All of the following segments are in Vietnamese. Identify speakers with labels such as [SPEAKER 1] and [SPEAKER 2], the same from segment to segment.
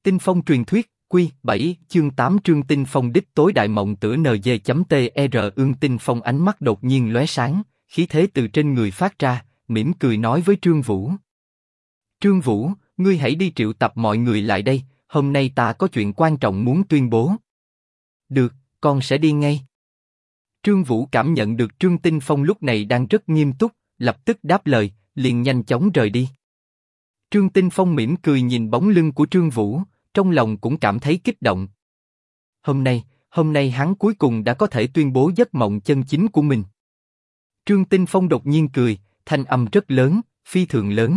[SPEAKER 1] Tinh Phong truyền thuyết, Quy 7, chương 8 Trương Tinh Phong đích tối đại mộng tử NG.TR Ương Tinh Phong ánh mắt đột nhiên lóe sáng, khí thế từ trên người phát ra, mỉm cười nói với Trương Vũ. Trương Vũ, ngươi hãy đi triệu tập mọi người lại đây, hôm nay ta có chuyện quan trọng muốn tuyên bố. Được, con sẽ đi ngay. Trương Vũ cảm nhận được Trương Tinh Phong lúc này đang rất nghiêm túc, lập tức đáp lời, liền nhanh chóng rời đi. Trương Tinh Phong mỉm cười nhìn bóng lưng của Trương Vũ, trong lòng cũng cảm thấy kích động. Hôm nay hắn cuối cùng đã có thể tuyên bố giấc mộng chân chính của mình. Trương Tinh Phong đột nhiên cười, thanh âm rất lớn, phi thường lớn.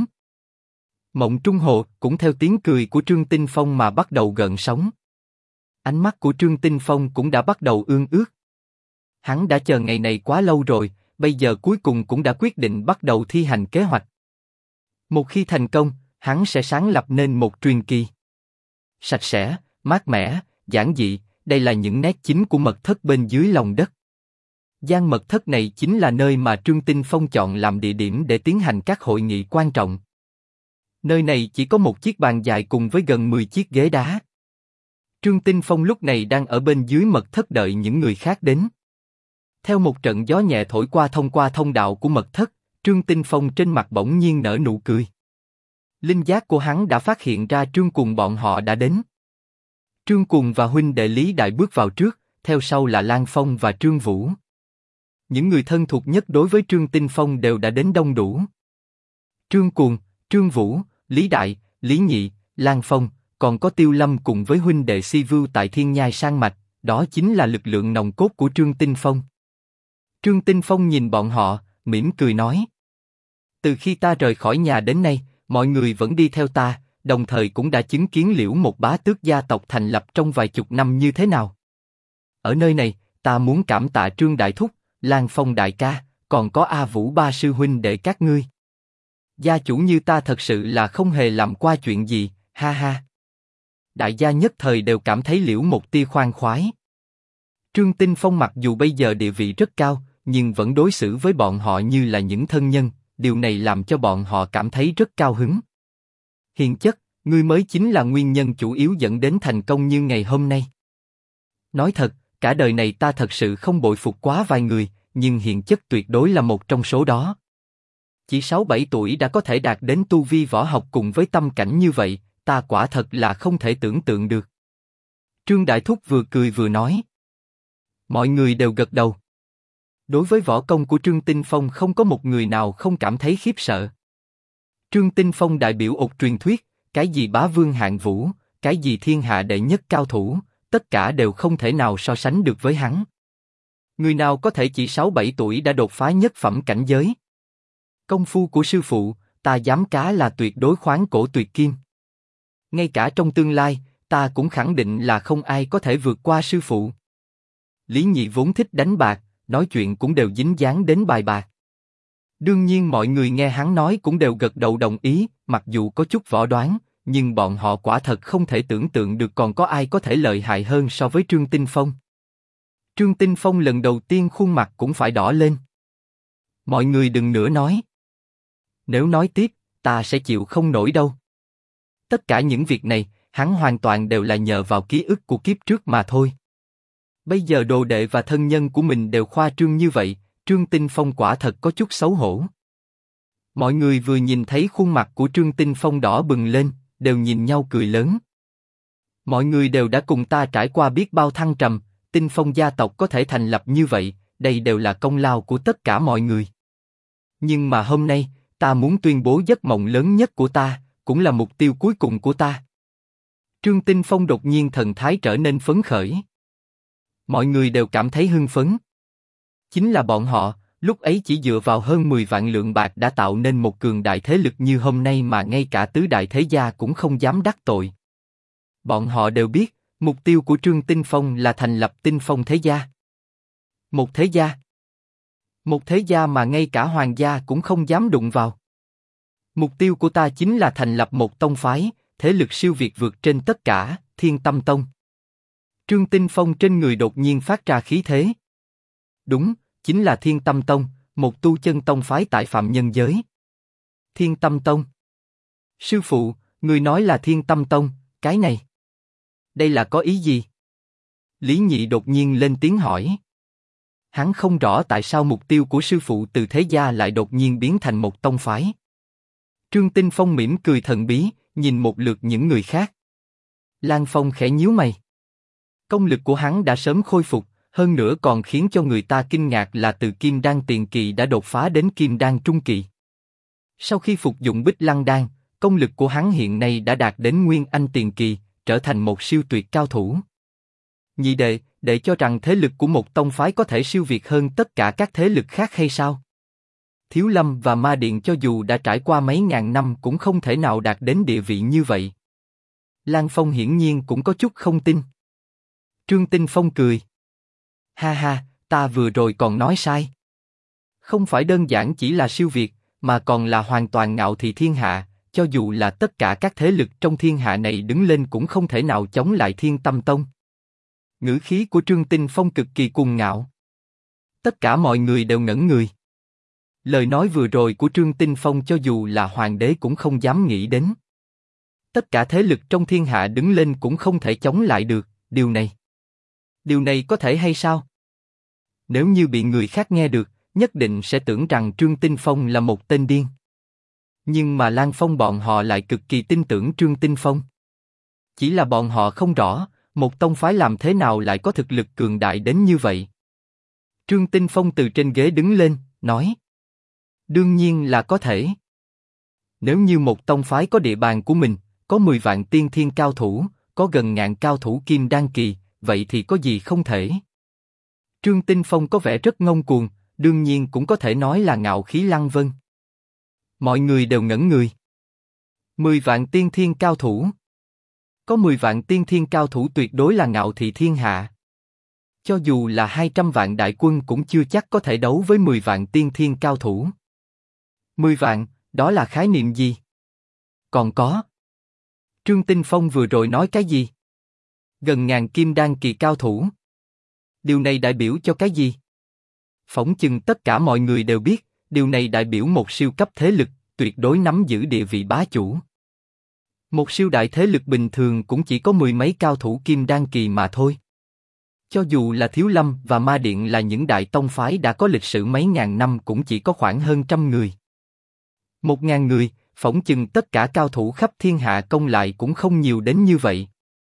[SPEAKER 1] Mộng Trung Hồ cũng theo tiếng cười của Trương Tinh Phong mà bắt đầu gợn sóng. Ánh mắt của Trương Tinh Phong cũng đã bắt đầu ương ước. Hắn đã chờ ngày này quá lâu rồi, bây giờ cuối cùng cũng đã quyết định bắt đầu thi hành kế hoạch. Một khi thành công, hắn sẽ sáng lập nên một truyền kỳ. Sạch sẽ, mát mẻ, giản dị, đây là những nét chính của mật thất bên dưới lòng đất. Gian mật thất này chính là nơi mà Trương Tinh Phong chọn làm địa điểm để tiến hành các hội nghị quan trọng. Nơi này chỉ có một chiếc bàn dài cùng với gần 10 chiếc ghế đá. Trương Tinh Phong lúc này đang ở bên dưới mật thất đợi những người khác đến. Theo một trận gió nhẹ thổi qua thông thông đạo của mật thất, Trương Tinh Phong trên mặt bỗng nhiên nở nụ cười. Linh giác của hắn đã phát hiện ra Trương Cuồng bọn họ đã đến. Trương Cuồng và huynh đệ Lý Đại bước vào trước, theo sau là Lan Phong và Trương Vũ. Những người thân thuộc nhất đối với Trương Tinh Phong đều đã đến đông đủ. Trương Cuồng, Trương Vũ, Lý Đại, Lý Nhị, Lan Phong, còn có Tiêu Lâm cùng với huynh đệ Si Vưu tại Thiên Nhai Sang Mạch, đó chính là lực lượng nòng cốt của Trương Tinh Phong. Trương Tinh Phong nhìn bọn họ, mỉm cười nói: từ khi ta rời khỏi nhà đến nay, mọi người vẫn đi theo ta, đồng thời cũng đã chứng kiến Liễu một bá tước gia tộc thành lập trong vài chục năm như thế nào. Ở nơi này, ta muốn cảm tạ Trương Đại Thúc, Lan Phong đại ca, còn có A Vũ ba sư huynh đệ các ngươi. Gia chủ như ta thật sự là không hề làm qua chuyện gì, ha ha. Đại gia nhất thời đều cảm thấy Liễu một tia khoan khoái. Trương Tinh Phong mặc dù bây giờ địa vị rất cao, nhưng vẫn đối xử với bọn họ như là những thân nhân, điều này làm cho bọn họ cảm thấy rất cao hứng. Hiền chất, ngươi mới chính là nguyên nhân chủ yếu dẫn đến thành công như ngày hôm nay. Nói thật, cả đời này ta thật sự không bội phục quá vài người, nhưng Hiền chất tuyệt đối là một trong số đó. Chỉ 6-7 tuổi đã có thể đạt đến tu vi võ học cùng với tâm cảnh như vậy, ta quả thật là không thể tưởng tượng được. Trương Đại Thúc vừa cười vừa nói. Mọi người đều gật đầu. Đối với võ công của Trương Tinh Phong không có một người nào không cảm thấy khiếp sợ. Trương Tinh Phong đại biểu ột truyền thuyết, cái gì bá vương hạng vũ, cái gì thiên hạ đệ nhất cao thủ, tất cả đều không thể nào so sánh được với hắn. Người nào có thể chỉ 6-7 tuổi đã đột phá nhất phẩm cảnh giới? Công phu của sư phụ, ta dám cá là tuyệt đối khoáng cổ tuyệt kim. Ngay cả trong tương lai, ta cũng khẳng định là không ai có thể vượt qua sư phụ. Lý Nhị vốn thích đánh bạc, nói chuyện cũng đều dính dáng đến bài bạc. Đương nhiên mọi người nghe hắn nói cũng đều gật đầu đồng ý, mặc dù có chút võ đoán, nhưng bọn họ quả thật không thể tưởng tượng được còn có ai có thể lợi hại hơn so với Trương Tinh Phong. Trương Tinh Phong lần đầu tiên khuôn mặt cũng phải đỏ lên. Mọi người đừng nữa nói. Nếu nói tiếp, ta sẽ chịu không nổi đâu. Tất cả những việc này, hắn hoàn toàn đều là nhờ vào ký ức của kiếp trước mà thôi. Bây giờ đồ đệ và thân nhân của mình đều khoa trương như vậy, Trương Tinh Phong quả thật có chút xấu hổ. Mọi người vừa nhìn thấy khuôn mặt của Trương Tinh Phong đỏ bừng lên, đều nhìn nhau cười lớn. Mọi người đều đã cùng ta trải qua biết bao thăng trầm, Tinh Phong gia tộc có thể thành lập như vậy, đây đều là công lao của tất cả mọi người. Nhưng mà hôm nay, ta muốn tuyên bố giấc mộng lớn nhất của ta, cũng là mục tiêu cuối cùng của ta. Trương Tinh Phong đột nhiên thần thái trở nên phấn khởi. Mọi người đều cảm thấy hưng phấn. Chính là bọn họ, lúc ấy chỉ dựa vào hơn 10 vạn lượng bạc đã tạo nên một cường đại thế lực như hôm nay mà ngay cả tứ đại thế gia cũng không dám đắc tội. Bọn họ đều biết, mục tiêu của Trương Tinh Phong là thành lập Tinh Phong thế gia. Một thế gia. Một thế gia mà ngay cả hoàng gia cũng không dám đụng vào. Mục tiêu của ta chính là thành lập một tông phái, thế lực siêu việt vượt trên tất cả, Thiên Tâm Tông. Trương Tinh Phong trên người đột nhiên phát ra khí thế. Đúng, chính là Thiên Tâm Tông, một tu chân tông phái tại phạm nhân giới. Thiên Tâm Tông. Sư phụ, người nói là Thiên Tâm Tông, cái này. Đây là có ý gì? Lý Nhị đột nhiên lên tiếng hỏi. Hắn không rõ tại sao mục tiêu của sư phụ từ thế gia lại đột nhiên biến thành một tông phái. Trương Tinh Phong mỉm cười thần bí, nhìn một lượt những người khác. Lan Phong khẽ nhíu mày. Công lực của hắn đã sớm khôi phục, hơn nữa còn khiến cho người ta kinh ngạc là từ Kim Đan tiền kỳ đã đột phá đến Kim Đan trung kỳ. Sau khi phục dụng Bích Lăng Đan, công lực của hắn hiện nay đã đạt đến Nguyên Anh tiền kỳ, trở thành một siêu tuyệt cao thủ. Nhị đệ, để cho rằng thế lực của một tông phái có thể siêu việt hơn tất cả các thế lực khác hay sao? Thiếu Lâm và Ma Điện cho dù đã trải qua mấy ngàn năm cũng không thể nào đạt đến địa vị như vậy. Lan Phong hiển nhiên cũng có chút không tin. Trương Tinh Phong cười. Ha ha, ta vừa rồi còn nói sai. Không phải đơn giản chỉ là siêu việt, mà còn là hoàn toàn ngạo thị thiên hạ, cho dù là tất cả các thế lực trong thiên hạ này đứng lên cũng không thể nào chống lại Thiên Tâm Tông. Ngữ khí của Trương Tinh Phong cực kỳ cuồng ngạo. Tất cả mọi người đều ngẩn người. Lời nói vừa rồi của Trương Tinh Phong cho dù là hoàng đế cũng không dám nghĩ đến. Tất cả thế lực trong thiên hạ đứng lên cũng không thể chống lại được, điều này có thể hay sao? Nếu như bị người khác nghe được, nhất định sẽ tưởng rằng Trương Tinh Phong là một tên điên. Nhưng mà Lan Phong bọn họ lại cực kỳ tin tưởng Trương Tinh Phong. Chỉ là bọn họ không rõ, một tông phái làm thế nào lại có thực lực cường đại đến như vậy. Trương Tinh Phong từ trên ghế đứng lên, nói. Đương nhiên là có thể. Nếu như một tông phái có địa bàn của mình, có 10 vạn tiên thiên cao thủ, có gần ngàn cao thủ kim đan kỳ, vậy thì có gì không thể. Trương Tinh Phong có vẻ rất ngông cuồng, đương nhiên cũng có thể nói là ngạo khí lăng vân. Mọi người đều ngẩn người. 10 vạn tiên thiên cao thủ. Có 10 vạn tiên thiên cao thủ tuyệt đối là ngạo thị thiên hạ. Cho dù là 200 vạn đại quân cũng chưa chắc có thể đấu với 10 vạn tiên thiên cao thủ. 10 vạn, đó là khái niệm gì? Còn có. Trương Tinh Phong vừa rồi nói cái gì? Gần ngàn kim đan kỳ cao thủ. Điều này đại biểu cho cái gì? Phỏng chừng tất cả mọi người đều biết, điều này đại biểu một siêu cấp thế lực, tuyệt đối nắm giữ địa vị bá chủ. Một siêu đại thế lực bình thường cũng chỉ có 10 mấy cao thủ kim đan kỳ mà thôi. Cho dù là Thiếu Lâm và Ma Điện là những đại tông phái đã có lịch sử mấy ngàn năm cũng chỉ có khoảng hơn 100 người. 1000 người, phỏng chừng tất cả cao thủ khắp thiên hạ công lại cũng không nhiều đến như vậy.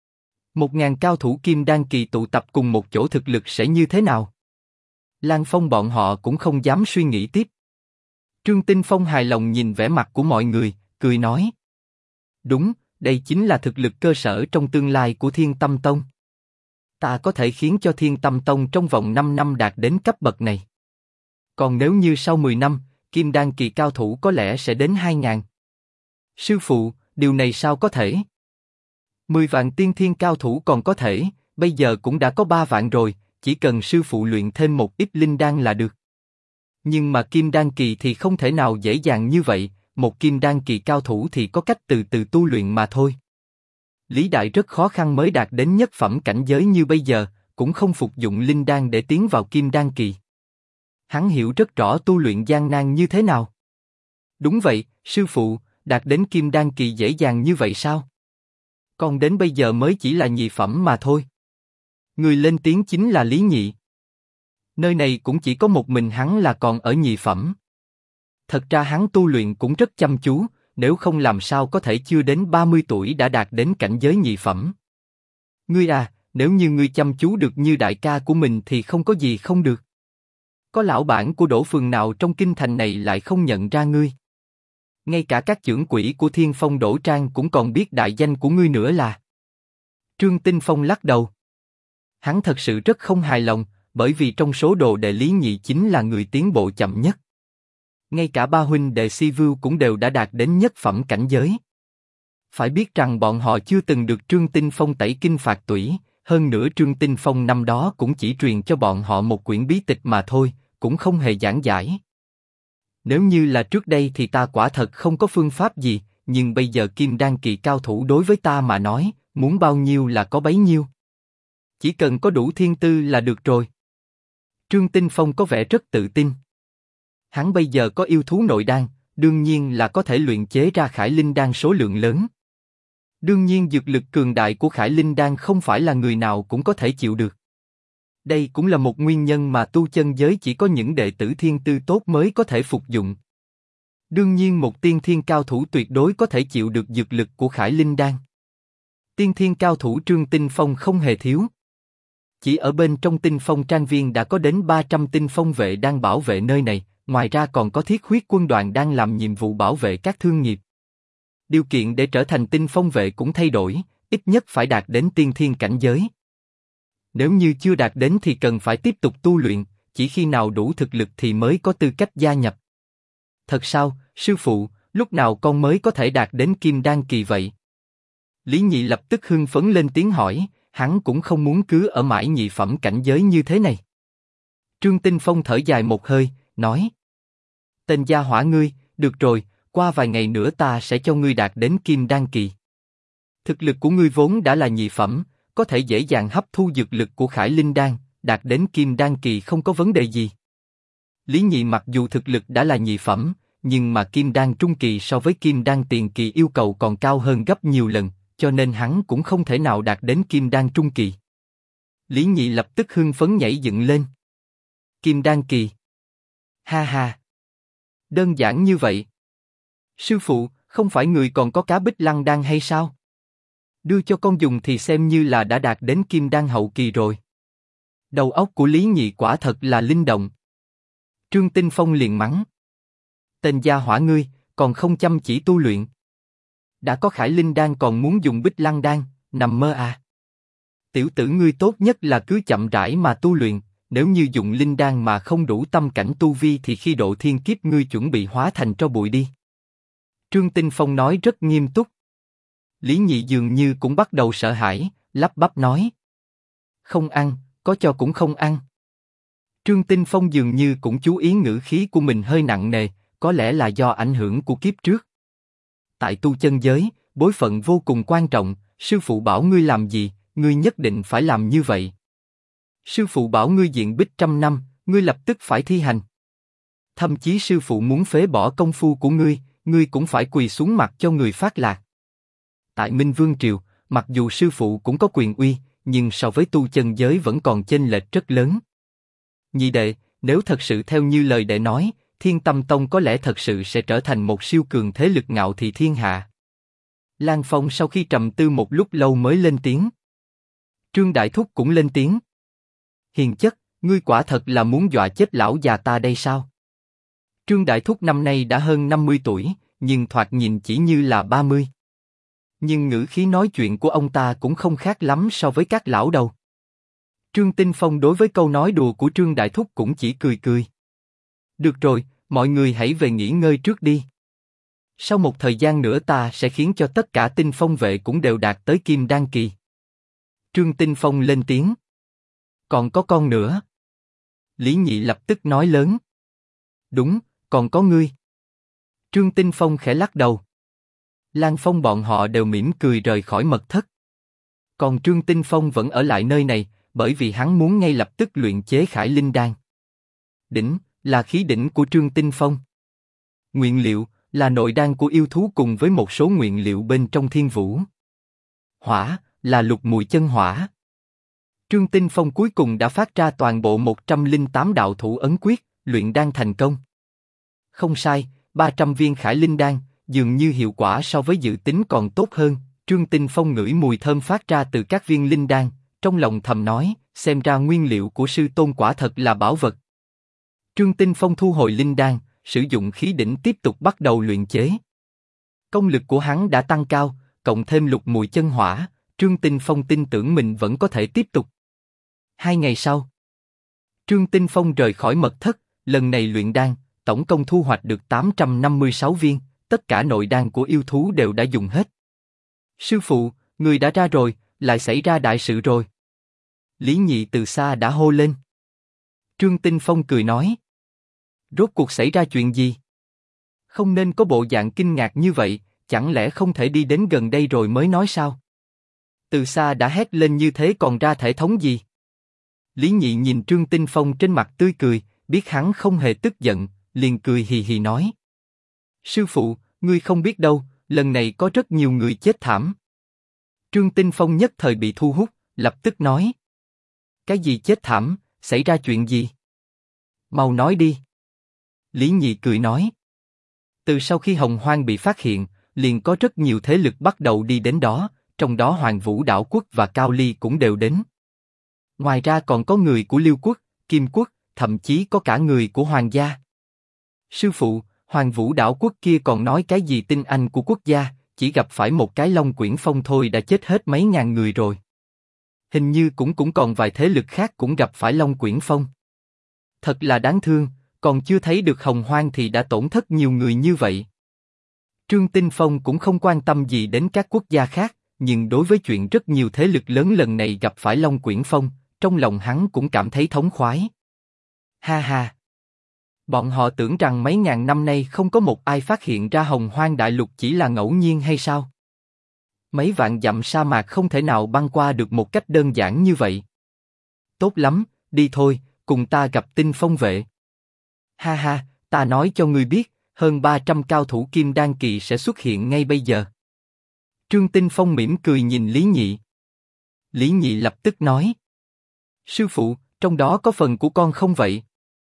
[SPEAKER 1] 1000 cao thủ kim đan kỳ tụ tập cùng một chỗ thực lực sẽ như thế nào? Lan Phong bọn họ cũng không dám suy nghĩ tiếp. Trương Tinh Phong hài lòng nhìn vẻ mặt của mọi người, cười nói. Đúng, đây chính là thực lực cơ sở trong tương lai của Thiên Tâm Tông. Ta có thể khiến cho Thiên Tâm Tông trong vòng 5 năm đạt đến cấp bậc này. Còn nếu như sau 10 năm, kim đan kỳ cao thủ có lẽ sẽ đến 2000. Sư phụ, điều này sao có thể? 10 vạn tiên thiên cao thủ còn có thể, bây giờ cũng đã có 3 vạn rồi, chỉ cần sư phụ luyện thêm một ít linh đan là được. Nhưng mà kim đan kỳ thì không thể nào dễ dàng như vậy, một kim đan kỳ cao thủ thì có cách từ từ tu luyện mà thôi. Lý Đại rất khó khăn mới đạt đến nhất phẩm cảnh giới như bây giờ, cũng không phục dụng linh đan để tiến vào kim đan kỳ. Hắn hiểu rất rõ tu luyện gian nan như thế nào. Đúng vậy, sư phụ, đạt đến kim đan kỳ dễ dàng như vậy sao? Còn đến bây giờ mới chỉ là nhị phẩm mà thôi. Người lên tiếng chính là Lý Nhị. Nơi này cũng chỉ có một mình hắn là còn ở nhị phẩm. Thật ra hắn tu luyện cũng rất chăm chú, nếu không làm sao có thể chưa đến 30 tuổi đã đạt đến cảnh giới nhị phẩm. Ngươi à, nếu như ngươi chăm chú được như đại ca của mình thì không có gì không được. Có lão bản của Đỗ phường nào trong kinh thành này lại không nhận ra ngươi? Ngay cả các trưởng quỹ của Thiên Phong Đỗ Trang cũng còn biết đại danh của ngươi nữa là. Trương Tinh Phong lắc đầu. Hắn thật sự rất không hài lòng, bởi vì trong số đồ đệ Lý Nhị chính là người tiến bộ chậm nhất. Ngay cả ba huynh đệ Si Vưu cũng đều đã đạt đến nhất phẩm cảnh giới. Phải biết rằng bọn họ chưa từng được Trương Tinh Phong tẩy kinh phạt tủy, hơn nữa Trương Tinh Phong năm đó cũng chỉ truyền cho bọn họ một quyển bí tịch mà thôi, cũng không hề giảng giải. Nếu như là trước đây thì ta quả thật không có phương pháp gì, nhưng bây giờ kim đan kỳ cao thủ đối với ta mà nói, muốn bao nhiêu là có bấy nhiêu. Chỉ cần có đủ thiên tư là được rồi. Trương Tinh Phong có vẻ rất tự tin. Hắn bây giờ có yêu thú nội đan, đương nhiên là có thể luyện chế ra khải linh đan số lượng lớn. Đương nhiên dược lực cường đại của Khải Linh Đan không phải là người nào cũng có thể chịu được. Đây cũng là một nguyên nhân mà tu chân giới chỉ có những đệ tử thiên tư tốt mới có thể phục dụng. Đương nhiên một tiên thiên cao thủ tuyệt đối có thể chịu được dược lực của Khải Linh Đan. Tiên thiên cao thủ Trương Tinh Phong không hề thiếu. Chỉ ở bên trong Tinh Phong Trang Viên đã có đến 300 Tinh Phong vệ đang bảo vệ nơi này, ngoài ra còn có Thiết Huyết quân đoàn đang làm nhiệm vụ bảo vệ các thương nghiệp. Điều kiện để trở thành Tinh Phong vệ cũng thay đổi, ít nhất phải đạt đến tiên thiên cảnh giới. Nếu như chưa đạt đến thì cần phải tiếp tục tu luyện, chỉ khi nào đủ thực lực thì mới có tư cách gia nhập. Thật sao, sư phụ, lúc nào con mới có thể đạt đến Kim Đan kỳ vậy? Lý Nhị lập tức hưng phấn lên tiếng hỏi, hắn cũng không muốn cứ ở mãi nhị phẩm cảnh giới như thế này. Trương Tinh Phong thở dài một hơi, nói: Tên gia hỏa ngươi, được rồi, qua vài ngày nữa ta sẽ cho ngươi đạt đến Kim Đan kỳ. Thực lực của ngươi vốn đã là nhị phẩm, có thể dễ dàng hấp thu dược lực của Khải Linh Đan, đạt đến Kim Đan kỳ không có vấn đề gì. Lý Nhị mặc dù thực lực đã là nhị phẩm, nhưng mà Kim Đan trung kỳ so với Kim Đan tiền kỳ yêu cầu còn cao hơn gấp nhiều lần, cho nên hắn cũng không thể nào đạt đến Kim Đan trung kỳ. Lý Nhị lập tức hưng phấn nhảy dựng lên. Kim Đan kỳ. Ha ha. Đơn giản như vậy. Sư phụ, không phải người còn có cá Bích Lăng Đan hay sao? Đưa cho con dùng thì xem như là đã đạt đến Kim Đan hậu kỳ rồi. Đầu óc của Lý Nhị quả thật là linh động. Trương Tinh Phong liền mắng: Tên gia hỏa ngươi, còn không chăm chỉ tu luyện. Đã có Khải Linh Đan còn muốn dùng Bích Lăng Đan, nằm mơ à? Tiểu tử ngươi tốt nhất là cứ chậm rãi mà tu luyện, nếu như dùng Linh Đan mà không đủ tâm cảnh tu vi thì khi độ thiên kiếp ngươi chuẩn bị hóa thành tro bụi đi. Trương Tinh Phong nói rất nghiêm túc. Lý Nhị dường như cũng bắt đầu sợ hãi, lắp bắp nói: Không ăn, có cho cũng không ăn. Trương Tinh Phong dường như cũng chú ý ngữ khí của mình hơi nặng nề, có lẽ là do ảnh hưởng của kiếp trước. Tại tu chân giới, bối phận vô cùng quan trọng, sư phụ bảo ngươi làm gì, ngươi nhất định phải làm như vậy. Sư phụ bảo ngươi diện bích 100 năm, ngươi lập tức phải thi hành. Thậm chí sư phụ muốn phế bỏ công phu của ngươi cũng phải quỳ xuống mặt cho người phát lạc. Tại Minh Vương Triều, mặc dù sư phụ cũng có quyền uy, nhưng so với tu chân giới vẫn còn chênh lệch rất lớn. Nhị đệ, nếu thật sự theo như lời đệ nói, Thiên Tâm Tông có lẽ thật sự sẽ trở thành một siêu cường thế lực ngạo thị thiên hạ. Lan Phong sau khi trầm tư một lúc lâu mới lên tiếng. Trương Đại Thúc cũng lên tiếng. Hiền chất, ngươi quả thật là muốn dọa chết lão già ta đây sao? Trương Đại Thúc năm nay đã hơn 50 tuổi, nhưng thoạt nhìn chỉ như là 30. Nhưng ngữ khí nói chuyện của ông ta cũng không khác lắm so với các lão đâu. Trương Tinh Phong đối với câu nói đùa của Trương Đại Thúc cũng chỉ cười cười. Được rồi, mọi người hãy về nghỉ ngơi trước đi. Sau một thời gian nữa ta sẽ khiến cho tất cả Tinh Phong vệ cũng đều đạt tới Kim Đan kỳ. Trương Tinh Phong lên tiếng. Còn có con nữa. Lý Nhị lập tức nói lớn. Đúng, còn có ngươi. Trương Tinh Phong khẽ lắc đầu. Lan Phong bọn họ đều mỉm cười rời khỏi mật thất. Còn Trương Tinh Phong vẫn ở lại nơi này, bởi vì hắn muốn ngay lập tức luyện chế Khải Linh Đan. Đỉnh là khí đỉnh của Trương Tinh Phong. Nguyên liệu là nội đan của yêu thú cùng với một số nguyên liệu bên trong thiên vũ. Hỏa là lục mùi chân hỏa. Trương Tinh Phong cuối cùng đã phát ra toàn bộ 108 đạo thủ ấn quyết, luyện đan thành công. Không sai, 300 viên Khải Linh Đan, dường như hiệu quả so với dự tính còn tốt hơn. Trương Tinh Phong ngửi mùi thơm phát ra từ các viên linh đan, trong lòng thầm nói, xem ra nguyên liệu của sư tôn quả thật là bảo vật. Trương Tinh Phong thu hồi linh đan, sử dụng khí đỉnh tiếp tục bắt đầu luyện chế. Công lực của hắn đã tăng cao, cộng thêm lục mùi chân hỏa, Trương Tinh Phong tin tưởng mình vẫn có thể tiếp tục. 2 ngày sau, Trương Tinh Phong rời khỏi mật thất, lần này luyện đan, tổng công thu hoạch được 856 viên, tất cả nội đan của yêu thú đều đã dùng hết. Sư phụ, người đã ra rồi, lại xảy ra đại sự rồi. Lý Nhị từ xa đã hô lên. Trương Tinh Phong cười nói. Rốt cuộc xảy ra chuyện gì? Không nên có bộ dạng kinh ngạc như vậy, chẳng lẽ không thể đi đến gần đây rồi mới nói sao? Từ xa đã hét lên như thế còn ra thể thống gì? Lý Nhị nhìn Trương Tinh Phong trên mặt tươi cười, biết hắn không hề tức giận, liền cười hì hì nói. Sư phụ, ngươi không biết đâu, lần này có rất nhiều người chết thảm. Trương Tinh Phong nhất thời bị thu hút, lập tức nói. Cái gì chết thảm, xảy ra chuyện gì? Mau nói đi. Lý Nhị cười nói. Từ sau khi Hồng Hoang bị phát hiện, liền có rất nhiều thế lực bắt đầu đi đến đó, trong đó Hoàng Vũ Đảo Quốc và Cao Ly cũng đều đến. Ngoài ra còn có người của Liêu Quốc, Kim Quốc, thậm chí có cả người của Hoàng gia. Sư phụ, Hoàng Vũ Đảo Quốc kia còn nói cái gì tinh anh của quốc gia, chỉ gặp phải một cái Long Quyển Phong thôi đã chết hết mấy ngàn người rồi. Hình như cũng còn vài thế lực khác cũng gặp phải Long Quyển Phong. Thật là đáng thương, còn chưa thấy được Hồng Hoang thì đã tổn thất nhiều người như vậy. Trương Tinh Phong cũng không quan tâm gì đến các quốc gia khác, nhưng đối với chuyện rất nhiều thế lực lớn lần này gặp phải Long Quyển Phong, trong lòng hắn cũng cảm thấy thống khoái. Ha ha! Bọn họ tưởng rằng mấy ngàn năm nay không có một ai phát hiện ra Hồng Hoang Đại Lục chỉ là ngẫu nhiên hay sao? Mấy vạn dặm sa mạc không thể nào băng qua được một cách đơn giản như vậy. Tốt lắm, đi thôi, cùng ta gặp Tinh Phong vệ. Ha ha, ta nói cho ngươi biết, hơn 300 cao thủ Kim Đan kỳ sẽ xuất hiện ngay bây giờ. Trương Tinh Phong mỉm cười nhìn Lý Nhị. Lý Nhị lập tức nói. Sư phụ, trong đó có phần của con không vậy?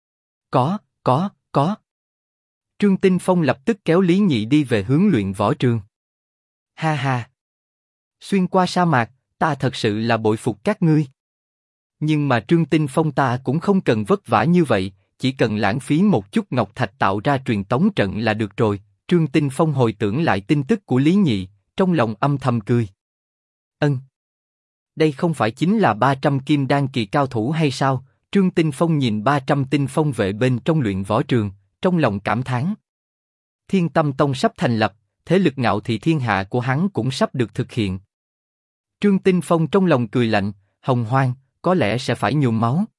[SPEAKER 1] Có. Trương Tinh Phong lập tức kéo Lý Nhị đi về hướng luyện võ trường. Ha ha. Xuyên qua sa mạc, ta thật sự là bội phục các ngươi. Nhưng mà Trương Tinh Phong ta cũng không cần vất vả như vậy, chỉ cần lãng phí một chút ngọc thạch tạo ra truyền tống trận là được rồi. Trương Tinh Phong hồi tưởng lại tin tức của Lý Nhị, trong lòng âm thầm cười. Đây không phải chính là 300 kim đan kỳ cao thủ hay sao? Trương Tinh Phong nhìn 300 tinh phong vệ bên trong luyện võ trường, trong lòng cảm thán. Thiên Tâm Tông sắp thành lập, thế lực ngạo thị thiên hạ của hắn cũng sắp được thực hiện. Trương Tinh Phong trong lòng cười lạnh, Hồng Hoang, có lẽ sẽ phải nhuốm máu.